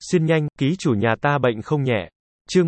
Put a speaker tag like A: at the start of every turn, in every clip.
A: Xin nhanh, ký chủ nhà ta bệnh không nhẹ. Chương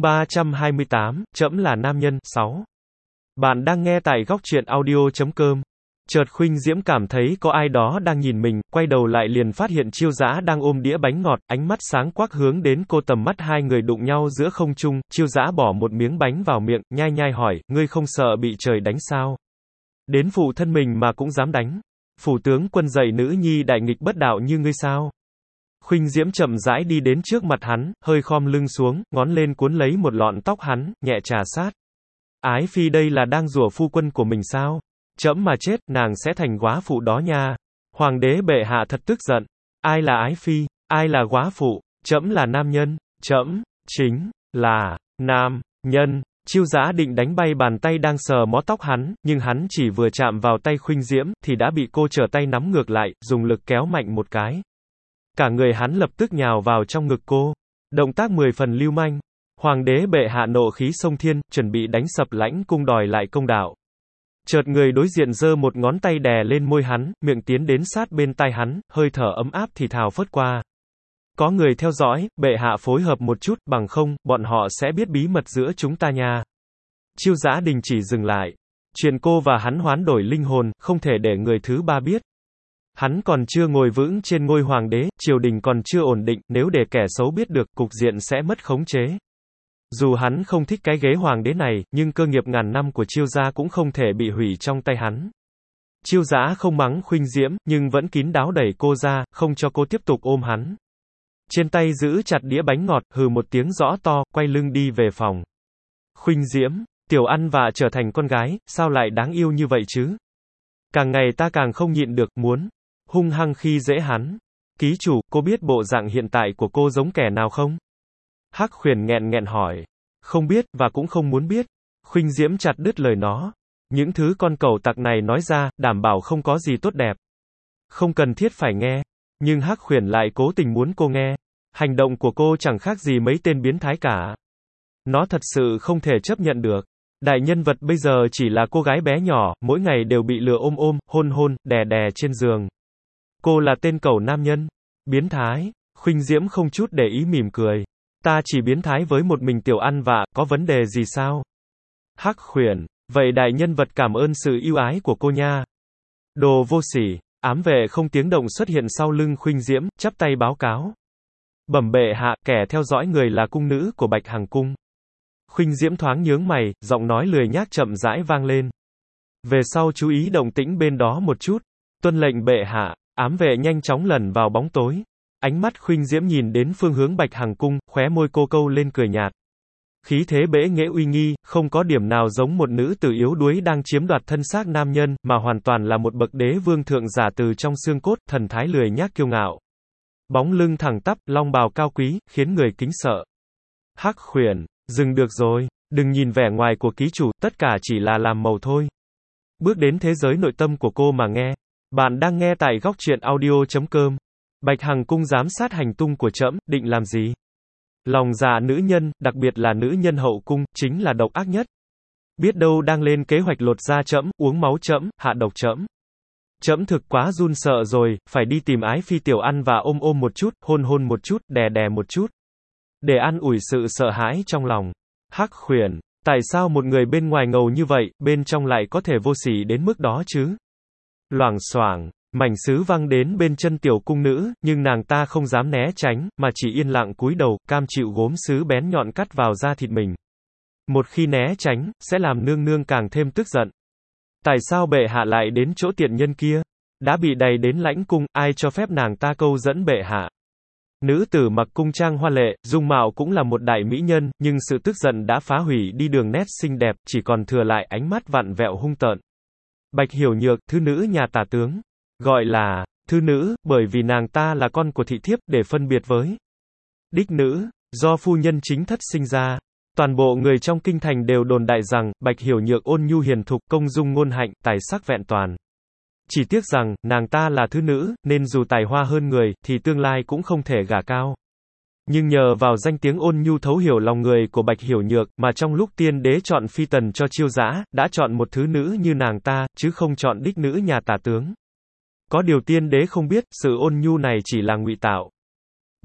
A: 328, trẫm là nam nhân, 6. Bạn đang nghe tại góc truyện audio.com. Chợt Khuynh Diễm cảm thấy có ai đó đang nhìn mình, quay đầu lại liền phát hiện Chiêu Dã đang ôm đĩa bánh ngọt, ánh mắt sáng quắc hướng đến cô, tầm mắt hai người đụng nhau giữa không trung. Chiêu Dã bỏ một miếng bánh vào miệng, nhai nhai hỏi, ngươi không sợ bị trời đánh sao? Đến phụ thân mình mà cũng dám đánh. Phủ tướng quân dạy nữ nhi đại nghịch bất đạo như ngươi sao? Khuynh Diễm chậm rãi đi đến trước mặt hắn, hơi khom lưng xuống, ngón lên cuốn lấy một lọn tóc hắn, nhẹ trà sát. Ái phi đây là đang rủa phu quân của mình sao? Trẫm mà chết, nàng sẽ thành góa phụ đó nha. Hoàng đế bệ hạ thật tức giận. Ai là ái phi? Ai là góa phụ? Trẫm là nam nhân. Trẫm chính là nam nhân. Chiêu Dã định đánh bay bàn tay đang sờ mó tóc hắn, nhưng hắn chỉ vừa chạm vào tay Khuynh Diễm, thì đã bị cô trở tay nắm ngược lại, dùng lực kéo mạnh một cái. Cả người hắn lập tức nhào vào trong ngực cô. Động tác 10 phần lưu manh. Hoàng đế bệ hạ nộ khí xông thiên, chuẩn bị đánh sập Lãnh cung đòi lại công đạo. Chợt người đối diện giơ một ngón tay đè lên môi hắn, miệng tiến đến sát bên tai hắn, hơi thở ấm áp thì thào phớt qua. Có người theo dõi, bệ hạ phối hợp một chút, bằng không, bọn họ sẽ biết bí mật giữa chúng ta nha. Chiêu Dã đình chỉ dừng lại. Chuyện cô và hắn hoán đổi linh hồn, không thể để người thứ ba biết. Hắn còn chưa ngồi vững trên ngôi hoàng đế, triều đình còn chưa ổn định, nếu để kẻ xấu biết được, cục diện sẽ mất khống chế. Dù hắn không thích cái ghế hoàng đế này, nhưng cơ nghiệp ngàn năm của Chiêu gia cũng không thể bị hủy trong tay hắn. Chiêu Dã không mắng Khuynh Diễm, nhưng vẫn kín đáo đẩy cô ra, không cho cô tiếp tục ôm hắn. Trên tay giữ chặt đĩa bánh ngọt, hừ một tiếng rõ to, quay lưng đi về phòng. Khuynh Diễm, tiểu ăn vạ trở thành con gái, sao lại đáng yêu như vậy chứ? Càng ngày ta càng không nhịn được, muốn hung hăng khi dễ hắn. Ký chủ, cô biết bộ dạng hiện tại của cô giống kẻ nào không? Hắc Huyền nghẹn nghẹn hỏi. Không biết, và cũng không muốn biết. Khuynh Diễm chặt đứt lời nó. Những thứ con cẩu tặc này nói ra, đảm bảo không có gì tốt đẹp. Không cần thiết phải nghe. Nhưng Hắc Huyền lại cố tình muốn cô nghe. Hành động của cô chẳng khác gì mấy tên biến thái cả. Nó thật sự không thể chấp nhận được. Đại nhân vật bây giờ chỉ là cô gái bé nhỏ, mỗi ngày đều bị lừa ôm, hôn hôn, đè đè trên giường. Cô là tên cẩu nam nhân. Biến thái. Khuynh Diễm không chút để ý mỉm cười. Ta chỉ biến thái với một mình tiểu ăn vạ, có vấn đề gì sao? Hắc Huyền, vậy đại nhân vật cảm ơn sự ưu ái của cô nha. Đồ vô sỉ. Ám vệ không tiếng động xuất hiện sau lưng Khuynh Diễm, chắp tay báo cáo. Bẩm bệ hạ, kẻ theo dõi người là cung nữ của Bạch Hằng cung. Khuynh Diễm thoáng nhướng mày, giọng nói lười nhác chậm rãi vang lên. Về sau chú ý động tĩnh bên đó một chút. Tuân lệnh bệ hạ. Ám vệ nhanh chóng lẩn vào bóng tối. Ánh mắt Khuynh Diễm nhìn đến phương hướng Bạch Hằng cung, khóe môi cô câu lên cười nhạt. Khí thế bẽ nghễ uy nghi, không có điểm nào giống một nữ tử yếu đuối đang chiếm đoạt thân xác nam nhân, mà hoàn toàn là một bậc đế vương thượng giả từ trong xương cốt, thần thái lười nhác kiêu ngạo. Bóng lưng thẳng tắp, long bào cao quý, khiến người kính sợ. Hắc Huyền, dừng được rồi, đừng nhìn vẻ ngoài của ký chủ, tất cả chỉ là làm màu thôi. Bước đến thế giới nội tâm của cô mà nghe. Bạn đang nghe tại góc truyện audio.com. Bạch Hằng cung giám sát hành tung của trẫm, định làm gì? Lòng dạ nữ nhân, đặc biệt là nữ nhân hậu cung, chính là độc ác nhất. Biết đâu đang lên kế hoạch lột da trẫm, uống máu trẫm, hạ độc trẫm. Trẫm thực quá run sợ rồi, phải đi tìm ái phi tiểu ăn và ôm một chút, hôn một chút, đè đè một chút. Để an ủi sự sợ hãi trong lòng. Hắc Huyền, tại sao một người bên ngoài ngầu như vậy, bên trong lại có thể vô sỉ đến mức đó chứ? Loảng xoảng, mảnh sứ văng đến bên chân tiểu cung nữ, nhưng nàng ta không dám né tránh, mà chỉ yên lặng cúi đầu, cam chịu gốm sứ bén nhọn cắt vào da thịt mình. Một khi né tránh, sẽ làm nương nương càng thêm tức giận. Tại sao bệ hạ lại đến chỗ tiện nhân kia? Đã bị đày đến Lãnh cung, ai cho phép nàng ta câu dẫn bệ hạ? Nữ tử mặc cung trang hoa lệ, dung mạo cũng là một đại mỹ nhân, nhưng sự tức giận đã phá hủy đi đường nét xinh đẹp, chỉ còn thừa lại ánh mắt vặn vẹo hung tợn. Bạch Hiểu Nhược, thư nữ nhà tả tướng. Gọi là thư nữ, bởi vì nàng ta là con của thị thiếp, để phân biệt với đích nữ, do phu nhân chính thất sinh ra. Toàn bộ người trong kinh thành đều đồn đại rằng, Bạch Hiểu Nhược ôn nhu hiền thục, công dung ngôn hạnh, tài sắc vẹn toàn. Chỉ tiếc rằng, nàng ta là thư nữ, nên dù tài hoa hơn người, thì tương lai cũng không thể gả cao. Nhưng nhờ vào danh tiếng ôn nhu thấu hiểu lòng người của Bạch Hiểu Nhược, mà trong lúc tiên đế chọn phi tần cho Chiêu Dã, đã chọn một thứ nữ như nàng ta, chứ không chọn đích nữ nhà tả tướng. Có điều tiên đế không biết, sự ôn nhu này chỉ là ngụy tạo.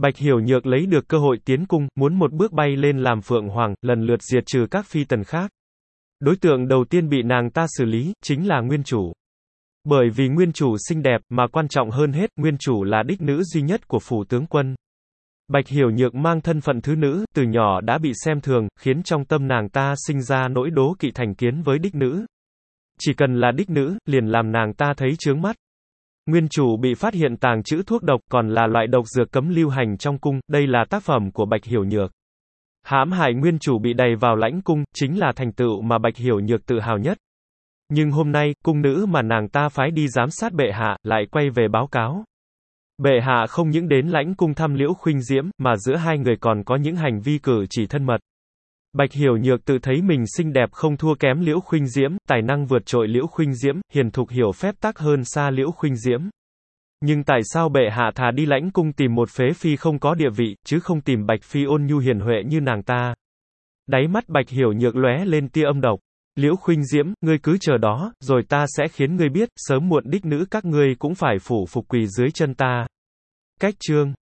A: Bạch Hiểu Nhược lấy được cơ hội tiến cung, muốn một bước bay lên làm Phượng Hoàng, lần lượt diệt trừ các phi tần khác. Đối tượng đầu tiên bị nàng ta xử lý, chính là nguyên chủ. Bởi vì nguyên chủ xinh đẹp, mà quan trọng hơn hết, nguyên chủ là đích nữ duy nhất của phủ tướng quân. Bạch Hiểu Nhược mang thân phận thứ nữ, từ nhỏ đã bị xem thường, khiến trong tâm nàng ta sinh ra nỗi đố kỵ thành kiến với đích nữ. Chỉ cần là đích nữ, liền làm nàng ta thấy chướng mắt. Nguyên chủ bị phát hiện tàng trữ thuốc độc, còn là loại độc dược cấm lưu hành trong cung, đây là tác phẩm của Bạch Hiểu Nhược. Hãm hại nguyên chủ bị đày vào lãnh cung, chính là thành tựu mà Bạch Hiểu Nhược tự hào nhất. Nhưng hôm nay, cung nữ mà nàng ta phái đi giám sát bệ hạ, lại quay về báo cáo. Bệ hạ không những đến lãnh cung thăm Liễu Khuynh Diễm, mà giữa hai người còn có những hành vi cử chỉ thân mật. Bạch Hiểu Nhược tự thấy mình xinh đẹp không thua kém Liễu Khuynh Diễm, tài năng vượt trội Liễu Khuynh Diễm, hiền thục hiểu phép tắc hơn xa Liễu Khuynh Diễm. Nhưng tại sao bệ hạ thà đi lãnh cung tìm một phế phi không có địa vị, chứ không tìm Bạch Phi ôn nhu hiền huệ như nàng ta? Đáy mắt Bạch Hiểu Nhược lóe lên tia âm độc. Liễu Khuynh Diễm, ngươi cứ chờ đó, rồi ta sẽ khiến ngươi biết, sớm muộn đích nữ các ngươi cũng phải phủ phục quỳ dưới chân ta. Cách chương